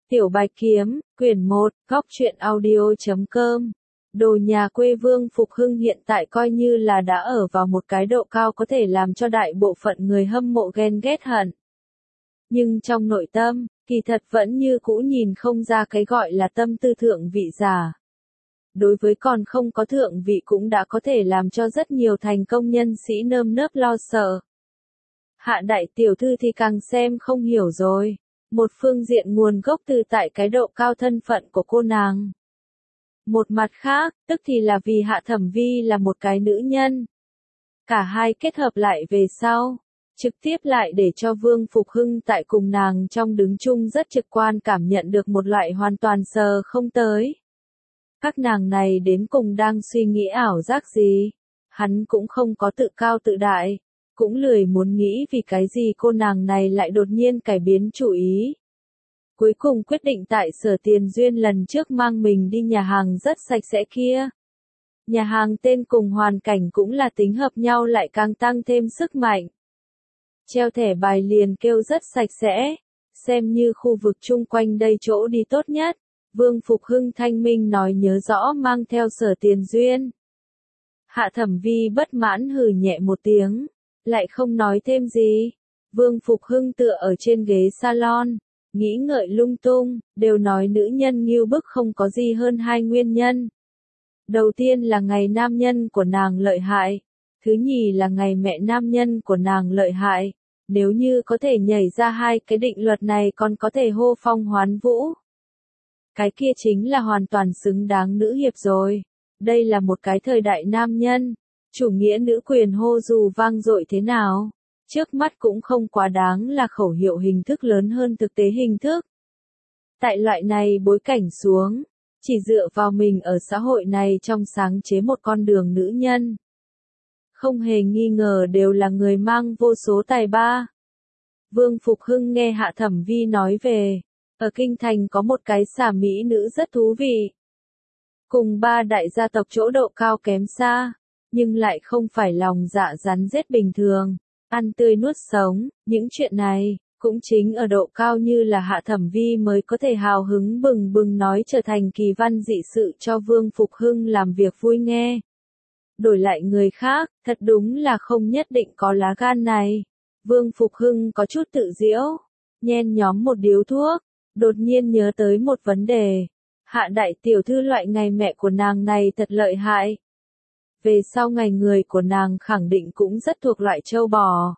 Tiểu Bạch Kiếm, quyển 1, góc truyện audio.com. Đồ nhà quê Vương Phục Hưng hiện tại coi như là đã ở vào một cái độ cao có thể làm cho đại bộ phận người hâm mộ ghen ghét hận. Nhưng trong nội tâm, kỳ thật vẫn như cũ nhìn không ra cái gọi là tâm tư thượng vị giả. Đối với còn không có thượng vị cũng đã có thể làm cho rất nhiều thành công nhân sĩ nơm nớp lo sợ. Hạ đại tiểu thư thì càng xem không hiểu rồi. Một phương diện nguồn gốc từ tại cái độ cao thân phận của cô nàng. Một mặt khác, tức thì là vì Hạ Thẩm Vi là một cái nữ nhân. Cả hai kết hợp lại về sau, trực tiếp lại để cho Vương Phục Hưng tại cùng nàng trong đứng chung rất trực quan cảm nhận được một loại hoàn toàn sờ không tới. Các nàng này đến cùng đang suy nghĩ ảo giác gì? Hắn cũng không có tự cao tự đại. Cũng lười muốn nghĩ vì cái gì cô nàng này lại đột nhiên cải biến chủ ý. Cuối cùng quyết định tại Sở Tiền Duyên lần trước mang mình đi nhà hàng rất sạch sẽ kia. Nhà hàng tên cùng hoàn cảnh cũng là tính hợp nhau lại càng tăng thêm sức mạnh. Treo thẻ bài liền kêu rất sạch sẽ, xem như khu vực chung quanh đây chỗ đi tốt nhất. Vương Phục Hưng thanh minh nói nhớ rõ mang theo Sở Tiền Duyên. Hạ Thẩm Vi bất mãn hừ nhẹ một tiếng. Lại không nói thêm gì. Vương Phục Hưng tựa ở trên ghế salon, nghĩ ngợi lung tung, đều nói nữ nhân nghiêu bức không có gì hơn hai nguyên nhân. Đầu tiên là ngày nam nhân của nàng lợi hại, thứ nhì là ngày mẹ nam nhân của nàng lợi hại. Nếu như có thể nhảy ra hai cái định luật này còn có thể hô phong hoán vũ. Cái kia chính là hoàn toàn xứng đáng nữ hiệp rồi. Đây là một cái thời đại nam nhân. Chủ nghĩa nữ quyền hô dù vang dội thế nào, trước mắt cũng không quá đáng là khẩu hiệu hình thức lớn hơn thực tế hình thức. Tại loại này bối cảnh xuống, chỉ dựa vào mình ở xã hội này trong sáng chế một con đường nữ nhân. Không hề nghi ngờ đều là người mang vô số tài ba. Vương Phục Hưng nghe Hạ Thẩm Vi nói về, ở Kinh Thành có một cái xà mỹ nữ rất thú vị. Cùng ba đại gia tộc chỗ độ cao kém xa. Nhưng lại không phải lòng dạ rắn rết bình thường, ăn tươi nuốt sống, những chuyện này, cũng chính ở độ cao như là Hạ Thẩm Vi mới có thể hào hứng bừng bừng nói trở thành kỳ văn dị sự cho Vương Phục Hưng làm việc vui nghe. Đổi lại người khác, thật đúng là không nhất định có lá gan này. Vương Phục Hưng có chút tự giễu, nhen nhóm một điếu thuốc, đột nhiên nhớ tới một vấn đề. Hạ đại tiểu thư loại ngày mẹ của nàng này thật lợi hại. Về sau ngày người của nàng khẳng định cũng rất thuộc loại châu bò.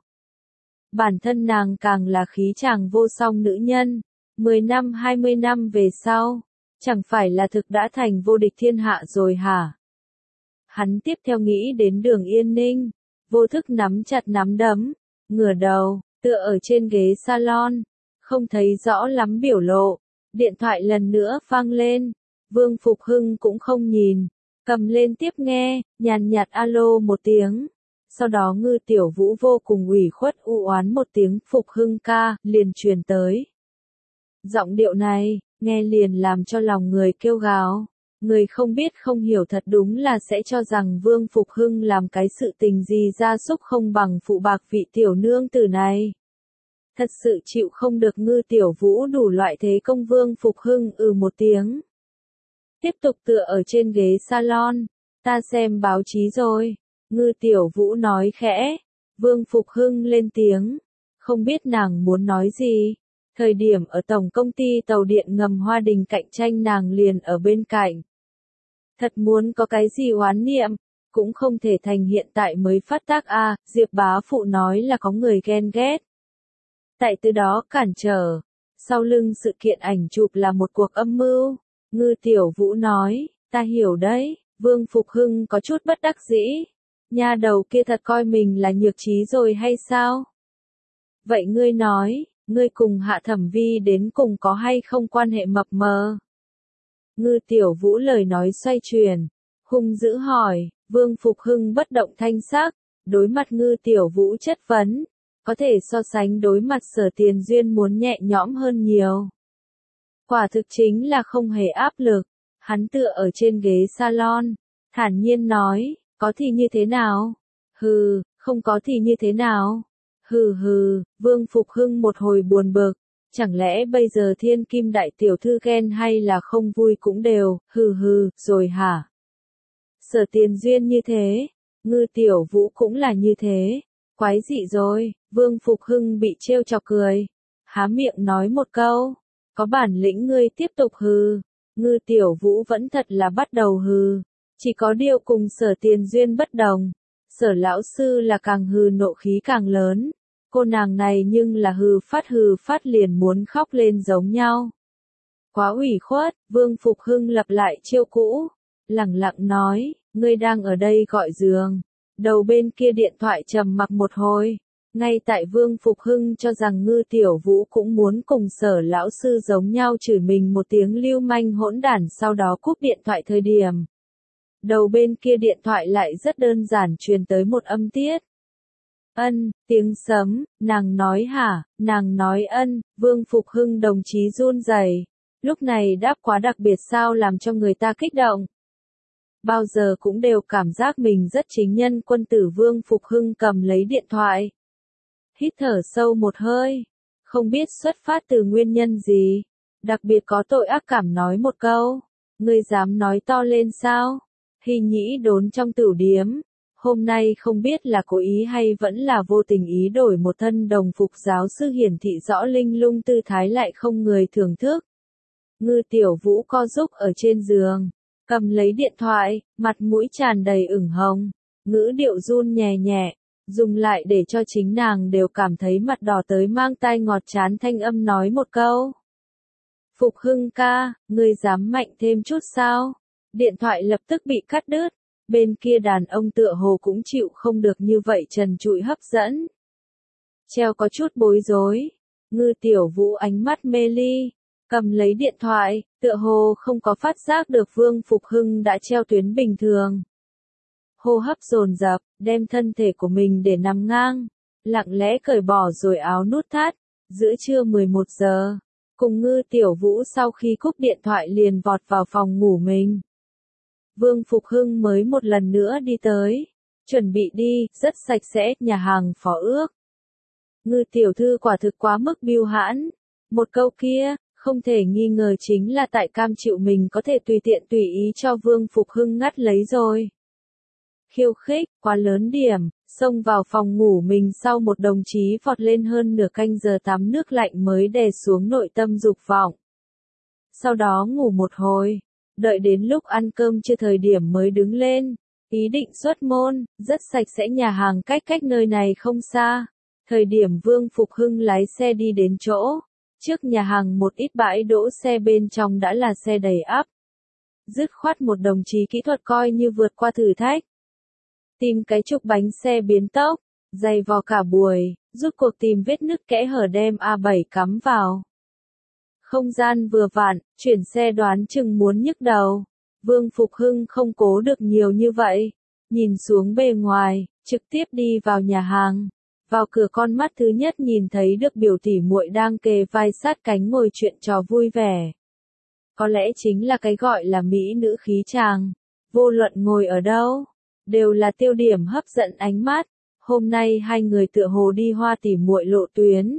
Bản thân nàng càng là khí chàng vô song nữ nhân, 10 năm 20 năm về sau, chẳng phải là thực đã thành vô địch thiên hạ rồi hả? Hắn tiếp theo nghĩ đến Đường Yên Ninh, vô thức nắm chặt nắm đấm, ngửa đầu, tựa ở trên ghế salon, không thấy rõ lắm biểu lộ, điện thoại lần nữa vang lên, Vương Phục Hưng cũng không nhìn. Cầm lên tiếp nghe, nhàn nhạt alo một tiếng. Sau đó Ngư Tiểu Vũ vô cùng ủy khuất u oán một tiếng Phục Hưng ca, liền truyền tới. Giọng điệu này, nghe liền làm cho lòng người kêu gào. Người không biết không hiểu thật đúng là sẽ cho rằng Vương Phục Hưng làm cái sự tình gì ra súc không bằng phụ bạc vị tiểu nương tử này. Thật sự chịu không được Ngư Tiểu Vũ đủ loại thế công Vương Phục Hưng một tiếng. Tiếp tục tựa ở trên ghế salon, ta xem báo chí rồi. Ngư Tiểu Vũ nói khẽ. Vương Phục Hưng lên tiếng. Không biết nàng muốn nói gì. Thời điểm ở tổng công ty tàu điện ngầm Hoa Đình cạnh tranh nàng liền ở bên cạnh. Thật muốn có cái gì oán niệm, cũng không thể thành hiện tại mới phát tác a. Diệp bá phụ nói là có người ghen ghét. Tại từ đó cản trở. Sau lưng sự kiện ảnh chụp là một cuộc âm mưu. Ngư Tiểu Vũ nói, ta hiểu đấy. Vương Phục Hưng có chút bất đắc dĩ. Nha đầu kia thật coi mình là nhược trí rồi hay sao? Vậy ngươi nói, ngươi cùng Hạ Thẩm Vi đến cùng có hay không quan hệ mập mờ? Ngư Tiểu Vũ lời nói xoay chuyển, hung dữ hỏi. Vương Phục Hưng bất động thanh sắc, đối mặt Ngư Tiểu Vũ chất vấn, có thể so sánh đối mặt Sở Tiền Duyên muốn nhẹ nhõm hơn nhiều. Quả thực chính là không hề áp lực, hắn tựa ở trên ghế salon, thản nhiên nói, có thì như thế nào? Hừ, không có thì như thế nào? Hừ hừ, Vương Phục Hưng một hồi buồn bực, Chẳng lẽ bây giờ thiên kim đại tiểu thư ghen hay là không vui cũng đều, rồi hả? Sở Tiền Duyên như thế, Ngư Tiểu Vũ cũng là như thế, quái dị rồi, Vương Phục Hưng bị trêu chọc cười, há miệng nói một câu, có bản lĩnh ngươi tiếp tục Ngư Tiểu Vũ vẫn thật là bắt đầu chỉ có điều cùng Sở Tiền Duyên bất đồng, Sở lão sư là càng nộ khí càng lớn, cô nàng này nhưng là hừ phát liền muốn khóc lên giống nhau. Quá ủy khuất, Vương Phục Hưng lặp lại chiêu cũ, lẳng lặng nói, ngươi đang ở đây gọi giường. Đầu bên kia điện thoại trầm mặc một hồi, ngay tại Vương Phục Hưng cho rằng Ngư Tiểu Vũ cũng muốn cùng Sở lão sư giống nhau chửi mình một tiếng lưu manh hỗn đản sau đó cúp điện thoại thời điểm. Đầu bên kia điện thoại lại rất đơn giản truyền tới một âm tiết. Ân, tiếng sấm, nàng nói hả, nàng nói ân, Vương Phục Hưng đồng chí run rẩy. Lúc này đáp quá đặc biệt sao làm cho người ta kích động. Bao giờ cũng đều cảm giác mình rất chính nhân quân tử. Vương Phục Hưng cầm lấy điện thoại. Hít thở sâu một hơi. Không biết xuất phát từ nguyên nhân gì. Đặc biệt có tội ác cảm nói một câu. Ngươi dám nói to lên sao? Hy Nhĩ đốn trong tửu điếm. Hôm nay không biết là cố ý hay vẫn là vô tình ý đổi một thân đồng phục giáo sư hiển thị rõ linh lung tư thái lại không người thưởng thức. Ngư Tiểu Vũ co giúp ở trên giường, cầm lấy điện thoại, mặt mũi tràn đầy ửng hồng, ngữ điệu run nhẹ nhẹ, dùng lại để cho chính nàng đều cảm thấy mặt đỏ tới mang tai ngọt chán thanh âm nói một câu. Phục Hưng ca, ngươi dám mạnh thêm chút sao? Điện thoại lập tức bị cắt đứt, bên kia đàn ông tựa hồ cũng chịu không được như vậy trần trụi hấp dẫn. Treo có chút bối rối, Ngư Tiểu Vũ ánh mắt mê ly. Cầm lấy điện thoại, tựa hồ không có phát giác được Vương Phục Hưng đã treo tuyến bình thường. Hô hấp dồn dập, đem thân thể của mình để nằm ngang, lặng lẽ cởi bỏ rồi áo nút thắt, giữa trưa 11 giờ, cùng Ngư Tiểu Vũ sau khi cúp điện thoại liền vọt vào phòng ngủ mình. Vương Phục Hưng mới một lần nữa đi tới, chuẩn bị đi, rất sạch sẽ, nhà hàng Phó Ước. Ngư tiểu thư quả thực quá mức bưu hãn, một câu kia, không thể nghi ngờ chính là tại cam chịu mình có thể tùy tiện tùy ý cho Vương Phục Hưng ngắt lấy rồi. Khiêu khích, quá lớn điểm, xông vào phòng ngủ mình sau một đồng chí vọt lên hơn nửa canh giờ tắm nước lạnh mới đè xuống nội tâm dục vọng. Sau đó ngủ một hồi, đợi đến lúc ăn cơm chưa thời điểm mới đứng lên, ý định xuất môn, rất sạch sẽ nhà hàng cách nơi này không xa. Thời điểm Vương Phục Hưng lái xe đi đến chỗ, trước nhà hàng một ít bãi đỗ xe bên trong đã là xe đầy ắp. Dứt khoát một đồng chí kỹ thuật coi như vượt qua thử thách. Tìm cái trục bánh xe biến tốc, dày vò cả buổi, rút cuộc tìm vết nứt kẽ hở đem A7 cắm vào. Không gian vừa vặn, chuyển xe đoán chừng muốn nhức đầu. Vương Phục Hưng không cố được nhiều như vậy. Nhìn xuống bề ngoài, trực tiếp đi vào nhà hàng. Vào cửa con mắt thứ nhất nhìn thấy được biểu tỷ muội đang kề vai sát cánh ngồi chuyện trò vui vẻ. Có lẽ chính là cái gọi là mỹ nữ khí chàng. Vô luận ngồi ở đâu, đều là tiêu điểm hấp dẫn ánh mắt. Hôm nay hai người tựa hồ đi hoa tỉ muội lộ tuyến.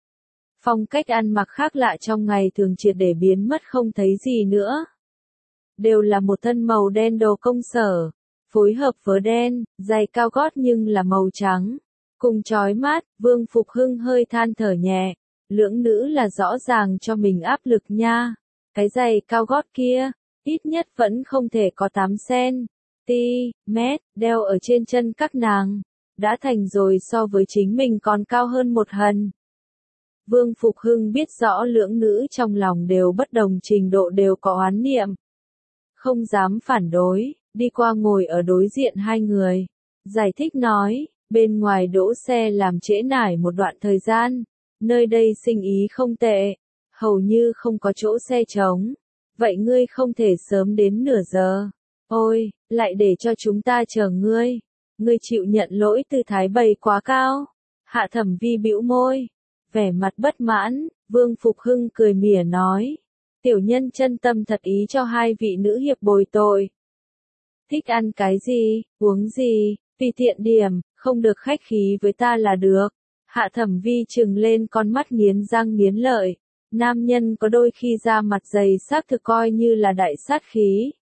Phong cách ăn mặc khác lạ trong ngày thường triệt để biến mất không thấy gì nữa. Đều là một thân màu đen đồ công sở, phối hợp với đen, giày cao gót nhưng là màu trắng. Cùng chói mắt, Vương Phục Hưng hơi than thở nhẹ, lưỡng nữ là rõ ràng cho mình áp lực nha. Cái giày cao gót kia, ít nhất vẫn không thể có 8 cm, đeo ở trên chân các nàng, đã thành rồi so với chính mình còn cao hơn một hần. Vương Phục Hưng biết rõ lưỡng nữ trong lòng đều bất đồng trình độ đều có oán niệm. Không dám phản đối, đi qua ngồi ở đối diện hai người. Giải thích nói, bên ngoài đỗ xe làm trễ nải một đoạn thời gian. Nơi đây sinh ý không tệ, hầu như không có chỗ xe trống. Vậy ngươi không thể sớm đến nửa giờ. Ôi, lại để cho chúng ta chờ ngươi. Ngươi chịu nhận lỗi tư thái bày quá cao. Hạ Thẩm Vi bĩu môi. Vẻ mặt bất mãn, Vương Phục Hưng cười mỉa nói. Tiểu nhân chân tâm thật ý cho hai vị nữ hiệp bồi tội. Thích ăn cái gì, uống gì, tùy tiện điểm, không được khách khí với ta là được. Hạ Thẩm Vi trừng lên con mắt nghiến răng nghiến lợi. Nam nhân có đôi khi ra mặt dày xác thực coi như là đại sát khí.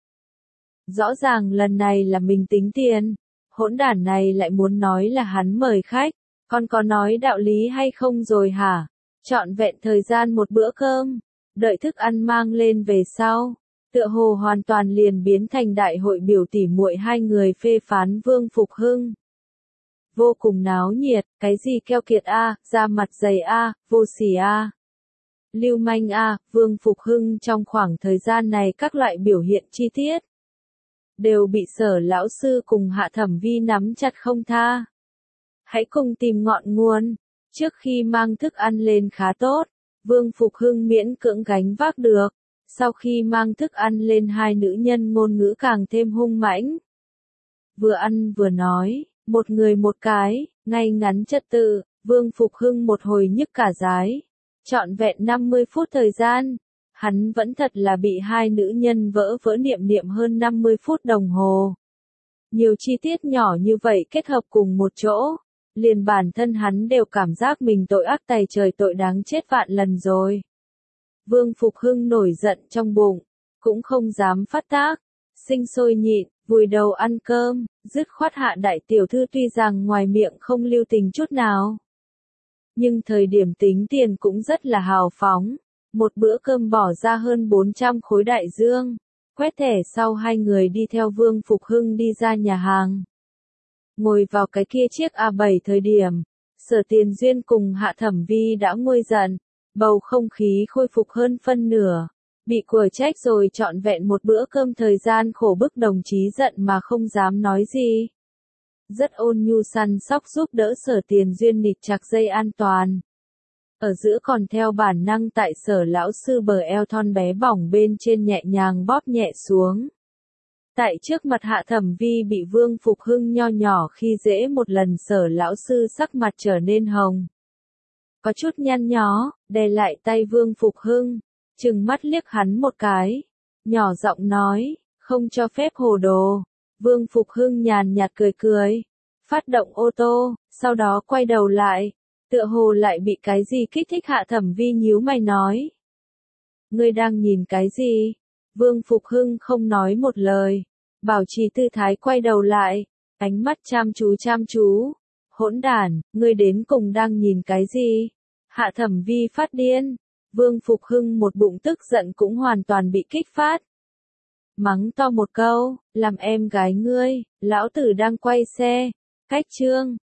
Rõ ràng lần này là mình tính tiền. Hỗn đản này lại muốn nói là hắn mời khách. Con có nói đạo lý hay không rồi hả? Trọn vẹn thời gian một bữa cơm. Đợi thức ăn mang lên về sau. Tựa hồ hoàn toàn liền biến thành đại hội biểu tỉ muội hai người phê phán Vương Phục Hưng. Vô cùng náo nhiệt, cái gì keo kiệt a, da mặt dày a, vô sỉ a, lưu manh a, Vương Phục Hưng trong khoảng thời gian này các loại biểu hiện chi tiết đều bị Sở lão sư cùng Hạ Thẩm Vi nắm chặt không tha. Hãy cùng tìm ngọn nguồn. Trước khi mang thức ăn lên khá tốt, Vương Phục Hưng miễn cưỡng gánh vác được. Sau khi mang thức ăn lên hai nữ nhân ngôn ngữ càng thêm hung mãnh. Vừa ăn vừa nói, một người một cái, ngay ngắn trật tự, Vương Phục Hưng một hồi nhức cả dái. Trọn vẹn 50 phút thời gian, hắn vẫn thật là bị hai nữ nhân vỡ vỡ niệm niệm hơn 50 phút đồng hồ. Nhiều chi tiết nhỏ như vậy kết hợp cùng một chỗ, liền bản thân hắn đều cảm giác mình tội ác tày trời tội đáng chết vạn lần rồi. Vương Phục Hưng nổi giận trong bụng, cũng không dám phát tác, sinh sôi nhịn, vùi đầu ăn cơm, dứt khoát Hạ đại tiểu thư tuy rằng ngoài miệng không lưu tình chút nào. Nhưng thời điểm tính tiền cũng rất là hào phóng, một bữa cơm bỏ ra hơn 400 khối đại dương, quét thẻ sau hai người đi theo Vương Phục Hưng đi ra nhà hàng. Ngồi vào cái kia chiếc A7 thời điểm, Sở Tiền Duyên cùng Hạ Thẩm Vi đã nguôi giận, bầu không khí khôi phục hơn phân nửa. Bị quở trách rồi trọn vẹn một bữa cơm thời gian khổ bức đồng chí giận mà không dám nói gì. Rất ôn nhu săn sóc giúp đỡ Sở Tiền Duyên nịt chặt dây an toàn. Ở giữa còn theo bản năng tại Sở lão sư bờ eo thon bé bỏng bên trên nhẹ nhàng bóp nhẹ xuống. Tại trước mặt Hạ Thẩm Vi bị Vương Phục Hưng nho nhỏ khi dễ một lần Sở lão sư sắc mặt trở nên hồng. Có chút nhăn nhó, đè lại tay Vương Phục Hưng, trừng mắt liếc hắn một cái, nhỏ giọng nói, không cho phép hồ đồ. Vương Phục Hưng nhàn nhạt cười cười, phát động ô tô, sau đó quay đầu lại, tựa hồ lại bị cái gì kích thích. Hạ Thẩm Vi nhíu mày nói, ngươi đang nhìn cái gì? Vương Phục Hưng không nói một lời, bảo trì tư thái quay đầu lại, ánh mắt chăm chú. Hỗn đản, ngươi đến cùng đang nhìn cái gì? Hạ Thẩm Vi phát điên. Vương Phục Hưng một bụng tức giận cũng hoàn toàn bị kích phát. Mắng to một câu, làm em gái ngươi, lão tử đang quay xe. Cách chương